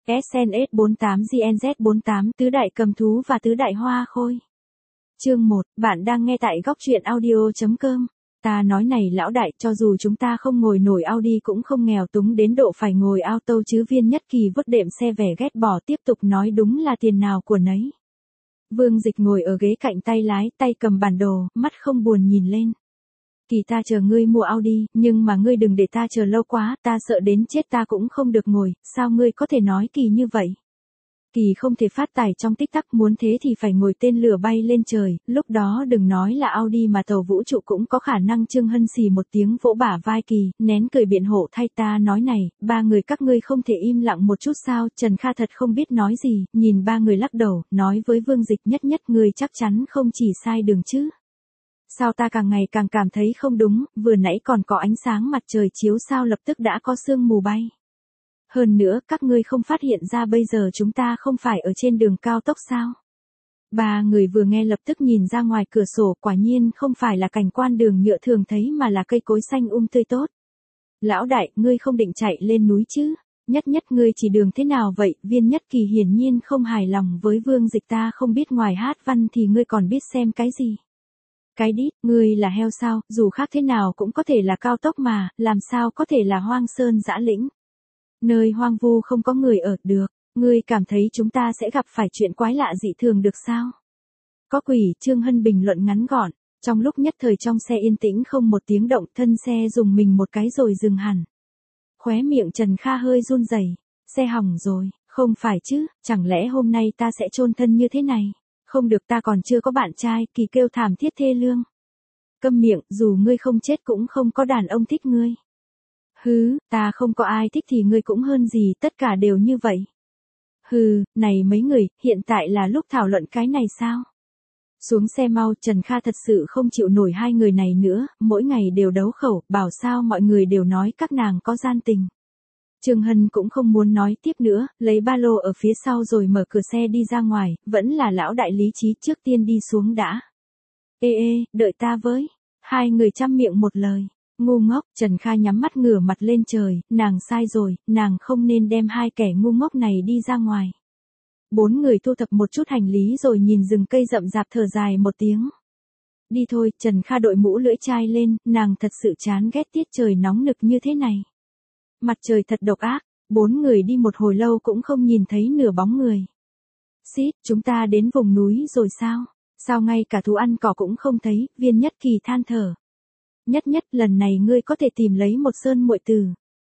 SNS48 GNZ48 tứ đại cầm thú và tứ đại hoa khôi. Chương 1, bạn đang nghe tại góc truyện audio.com. Ta nói này lão đại, cho dù chúng ta không ngồi nổi Audi cũng không nghèo túng đến độ phải ngồi auto chứ. Viên Nhất Kỳ vứt đệm xe vẻ ghét bỏ tiếp tục nói, đúng là tiền nào của nấy. Vương Dịch ngồi ở ghế cạnh tay lái, tay cầm bản đồ, mắt không buồn nhìn lên. Kỳ, ta chờ ngươi mua Audi, nhưng mà ngươi đừng để ta chờ lâu quá, ta sợ đến chết ta cũng không được ngồi. Sao ngươi có thể nói Kỳ như vậy? Kỳ không thể phát tài trong tích tắc, muốn thế thì phải ngồi tên lửa bay lên trời, lúc đó đừng nói là Audi mà tàu vũ trụ cũng có khả năng. Trương Hân xì một tiếng vỗ bả vai Kỳ, nén cười biện hộ thay, ta nói này, ba người các ngươi không thể im lặng một chút sao? Trần Kha thật không biết nói gì, nhìn ba người lắc đầu, nói với Vương Dịch, Nhất, ngươi chắc chắn không chỉ sai đường chứ? Sao ta càng ngày càng cảm thấy không đúng, vừa nãy còn có ánh sáng mặt trời chiếu sao lập tức đã có sương mù bay. Hơn nữa, các ngươi không phát hiện ra bây giờ chúng ta không phải ở trên đường cao tốc sao? Ba người vừa nghe lập tức nhìn ra ngoài cửa sổ, quả nhiên không phải là cảnh quan đường nhựa thường thấy mà là cây cối xanh tươi tốt. Lão đại, ngươi không định chạy lên núi chứ? Nhất, ngươi chỉ đường thế nào vậy? Viên Nhất Kỳ hiển nhiên không hài lòng với Vương Dịch, ta không biết ngoài hát văn thì ngươi còn biết xem cái gì? Cái đít, ngươi là heo sao? Dù khác thế nào cũng có thể là cao tốc mà, làm sao có thể là hoang sơn dã lĩnh? Nơi hoang vu không có người ở được, ngươi cảm thấy chúng ta sẽ gặp phải chuyện quái lạ dị thường được sao? Có quỷ. Trương Hân bình luận ngắn gọn, trong lúc nhất thời trong xe yên tĩnh không một tiếng động, thân xe rùng mình một cái rồi dừng hẳn. Khóe miệng Trần Kha hơi run rẩy, xe hỏng rồi, không phải chứ, chẳng lẽ hôm nay ta sẽ chôn thân như thế này? Không được, ta còn chưa có bạn trai. Kỳ kêu thảm thiết thê lương. Câm miệng, dù ngươi không chết cũng không có đàn ông thích ngươi. Hứ, ta không có ai thích thì ngươi cũng hơn gì, tất cả đều như vậy. Hừ, này mấy người, hiện tại là lúc thảo luận cái này sao? Xuống xe mau. Trần Kha thật sự không chịu nổi hai người này nữa, mỗi ngày đều đấu khẩu, bảo sao mọi người đều nói các nàng có gian tình. Trương Hân cũng không muốn nói tiếp nữa, lấy ba lô ở phía sau rồi mở cửa xe đi ra ngoài, vẫn là lão đại lý trí trước tiên đi xuống đã. Ê, đợi ta với. Hai người chăm miệng một lời. Ngu ngốc. Trần Kha nhắm mắt ngửa mặt lên trời, nàng sai rồi, nàng không nên đem hai kẻ ngu ngốc này đi ra ngoài. Bốn người thu thập một chút hành lý rồi nhìn rừng cây rậm rạp thở dài một tiếng. Đi thôi. Trần Kha đội mũ lưỡi chai lên, nàng thật sự chán ghét tiết trời nóng nực như thế này. Mặt trời thật độc ác. Bốn người đi một hồi lâu cũng không nhìn thấy nửa bóng người. Xít, chúng ta đến vùng núi rồi sao? Sao ngay cả thú ăn cỏ cũng không thấy? Viên Nhất Kỳ than thở. Nhất, lần này ngươi có thể tìm lấy một sơn muội tử.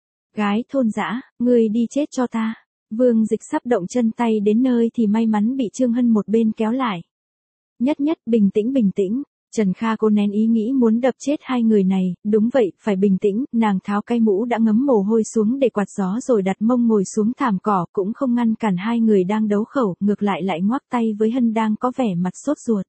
Gái thôn dã, ngươi đi chết cho ta. Vương Dịch sắp động chân tay đến nơi thì may mắn bị Trương Hân một bên kéo lại. Nhất, bình tĩnh. Trần Kha cố nén ý nghĩ muốn đập chết hai người này, đúng vậy, phải bình tĩnh. Nàng tháo cái mũ đã ngấm mồ hôi xuống để quạt gió rồi đặt mông ngồi xuống thảm cỏ, cũng không ngăn cản hai người đang đấu khẩu, ngược lại lại ngoắc tay với Hân đang có vẻ mặt sốt ruột.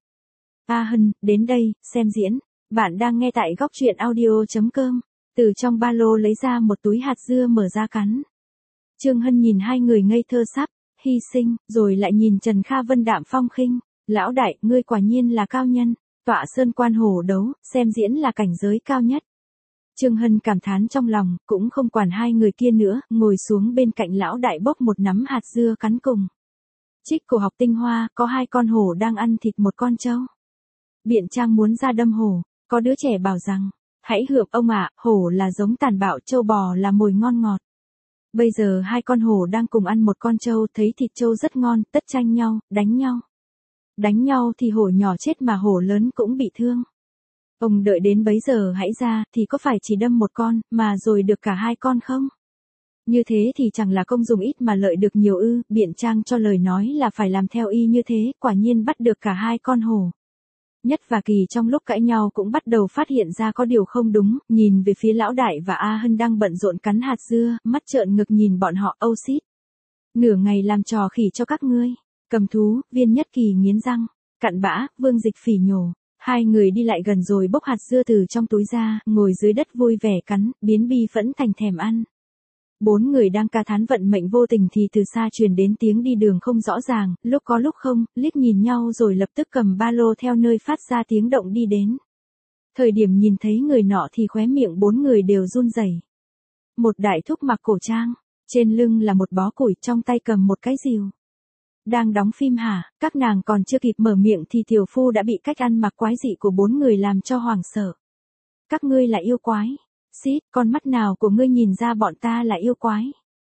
A Hân, đến đây, xem diễn. Bạn đang nghe tại góc truyện audio.com. Từ trong ba lô lấy ra một túi hạt dưa mở ra cắn. Trương Hân nhìn hai người ngây thơ sắp hy sinh, rồi lại nhìn Trần Kha vân đạm phong khinh. Lão đại, ngươi quả nhiên là cao nhân. Tọa sơn quan hổ đấu, xem diễn là cảnh giới cao nhất. Trương Hân cảm thán trong lòng, cũng không quản hai người kia nữa, ngồi xuống bên cạnh lão đại bốc một nắm hạt dưa cắn cùng. Trích cổ học tinh hoa, có hai con hổ đang ăn thịt một con trâu. Biện Trang muốn ra đâm hổ, có đứa trẻ bảo rằng, hãy hượm ông ạ, hổ là giống tàn bạo, trâu bò là mồi ngon ngọt. Bây giờ hai con hổ đang cùng ăn một con trâu, thấy thịt trâu rất ngon, tất tranh nhau, đánh nhau. Đánh nhau thì hổ nhỏ chết mà hổ lớn cũng bị thương. Ông đợi đến bấy giờ hãy ra, thì có phải chỉ đâm một con, mà rồi được cả hai con không? Như thế thì chẳng là công dùng ít mà lợi được nhiều ư? Biện Trang cho lời nói là phải làm theo y như thế, quả nhiên bắt được cả hai con hổ. Nhất và Kỳ trong lúc cãi nhau cũng bắt đầu phát hiện ra có điều không đúng, nhìn về phía lão đại và A Hân đang bận rộn cắn hạt dưa, mắt trợn ngực nhìn bọn họ. Âu xít. Nửa ngày làm trò khỉ cho các ngươi. Cầm thú. Viên Nhất Kỳ nghiến răng. Cặn bã. Vương Dịch phỉ nhổ. Hai người đi lại gần rồi bốc hạt dưa từ trong túi ra, ngồi dưới đất vui vẻ cắn, biến bi phẫn thành thèm ăn. Bốn người đang ca thán vận mệnh vô tình thì từ xa truyền đến tiếng đi đường không rõ ràng, lúc có lúc không, liếc nhìn nhau rồi lập tức cầm ba lô theo nơi phát ra tiếng động đi đến. Thời điểm nhìn thấy người nọ thì khóe miệng bốn người đều run rẩy. Một đại thúc mặc cổ trang, Trên lưng là một bó củi, trong tay cầm một cái rìu. Đang đóng phim hả? Các nàng còn chưa kịp mở miệng thì tiểu phu đã bị cách ăn mặc quái dị của bốn người làm cho hoảng sợ. Các ngươi là yêu quái. Xít, con mắt nào của ngươi nhìn ra bọn ta là yêu quái?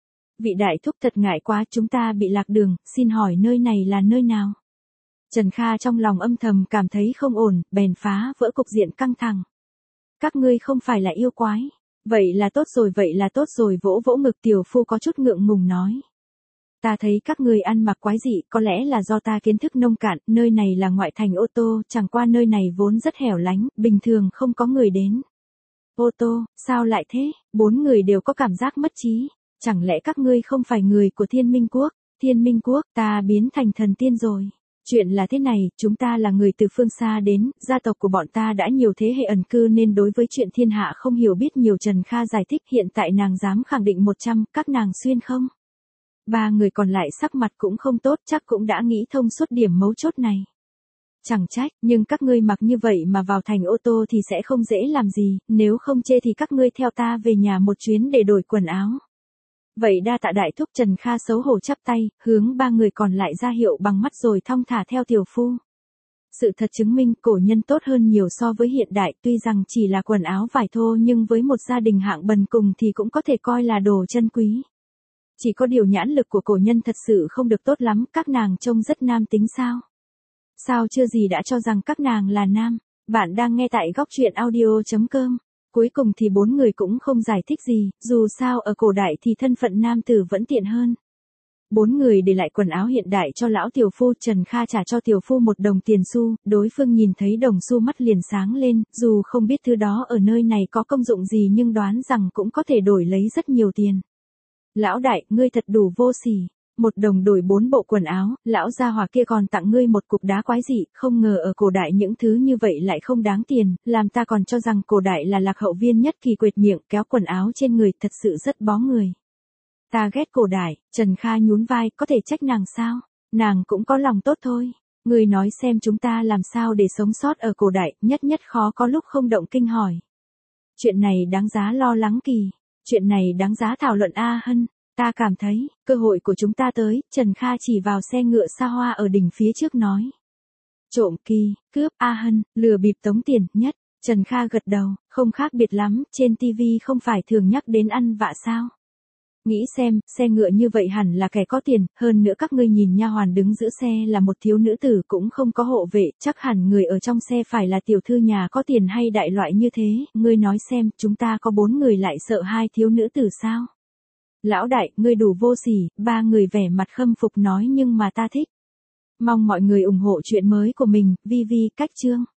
Vị đại thúc thật ngại quá, chúng ta bị lạc đường, xin hỏi nơi này là nơi nào? Trần Kha trong lòng âm thầm cảm thấy không ổn, bèn phá vỡ cục diện căng thẳng. Các ngươi không phải là yêu quái. Vậy là tốt rồi, vỗ vỗ ngực tiểu phu có chút ngượng ngùng nói. Ta thấy các ngươi ăn mặc quái dị, có lẽ là do ta kiến thức nông cạn, nơi này là ngoại thành ô tô, chẳng qua nơi này vốn rất hẻo lánh, bình thường không có người đến. Ô tô, sao lại thế? Bốn người đều có cảm giác mất trí. Chẳng lẽ các ngươi không phải người của Thiên Minh Quốc? Thiên Minh Quốc, ta biến thành thần tiên rồi. Chuyện là thế này, chúng ta là người từ phương xa đến, gia tộc của bọn ta đã nhiều thế hệ ẩn cư nên đối với chuyện thiên hạ không hiểu biết nhiều. Trần Kha giải thích, hiện tại nàng dám khẳng định 100, các nàng xuyên không? Ba người còn lại sắc mặt cũng không tốt, chắc cũng đã nghĩ thông suốt điểm mấu chốt này. Chẳng trách, nhưng các ngươi mặc như vậy mà vào thành ô tô thì sẽ không dễ làm gì, nếu không chê thì các ngươi theo ta về nhà một chuyến để đổi quần áo. Vậy đa tạ đại thúc. Trần Kha xấu hổ chắp tay, hướng ba người còn lại ra hiệu bằng mắt rồi thong thả theo tiểu phu. Sự thật chứng minh cổ nhân tốt hơn nhiều so với hiện đại, tuy rằng chỉ là quần áo vải thô nhưng với một gia đình hạng bần cùng thì cũng có thể coi là đồ chân quý. Chỉ có điều nhãn lực của cổ nhân thật sự không được tốt lắm, các nàng trông rất nam tính sao? Sao chưa gì đã cho rằng các nàng là nam? Bạn đang nghe tại góc truyện audio.com. Cuối cùng thì bốn người cũng không giải thích gì, dù sao ở cổ đại thì thân phận nam tử vẫn tiện hơn. Bốn người để lại quần áo hiện đại cho lão tiểu phu. Trần Kha trả cho tiểu phu 1 đồng tiền xu, đối phương nhìn thấy đồng xu mắt liền sáng lên, dù không biết thứ đó ở nơi này có công dụng gì nhưng đoán rằng cũng có thể đổi lấy rất nhiều tiền. Lão đại, ngươi thật đủ vô sỉ. 1 đồng đổi 4 bộ quần áo, lão gia hỏa kia còn tặng ngươi một cục đá quái dị, không ngờ ở cổ đại những thứ như vậy lại không đáng tiền, làm ta còn cho rằng cổ đại là lạc hậu viên nhất. Kỳ quệt miệng, kéo quần áo trên người, thật sự rất bó người. Ta ghét cổ đại. Trần Kha nhún vai, có thể trách nàng sao? Nàng cũng có lòng tốt thôi. Ngươi nói xem chúng ta làm sao để sống sót ở cổ đại, nhất khó có lúc không động kinh hỏi. Chuyện này đáng giá lo lắng Kỳ. Chuyện này đáng giá thảo luận A Hân. Ta cảm thấy, cơ hội của chúng ta tới. Trần Kha chỉ vào xe ngựa xa hoa ở đỉnh phía trước nói. Trộm Kỳ, cướp A Hân, lừa bịp tống tiền, nhất. Trần Kha gật đầu, không khác biệt lắm, trên TV không phải thường nhắc đến ăn vạ sao? Nghĩ xem, xe ngựa như vậy hẳn là kẻ có tiền, hơn nữa các ngươi nhìn nha hoàn đứng giữa xe là một thiếu nữ tử cũng không có hộ vệ, chắc hẳn người ở trong xe phải là tiểu thư nhà có tiền hay đại loại như thế, ngươi nói xem, chúng ta có 4 người lại sợ 2 thiếu nữ tử sao? Lão đại, ngươi đủ vô sỉ. 3 người vẻ mặt khâm phục nói, nhưng mà ta thích. Mong mọi người ủng hộ chuyện mới của mình, Vi cách chương.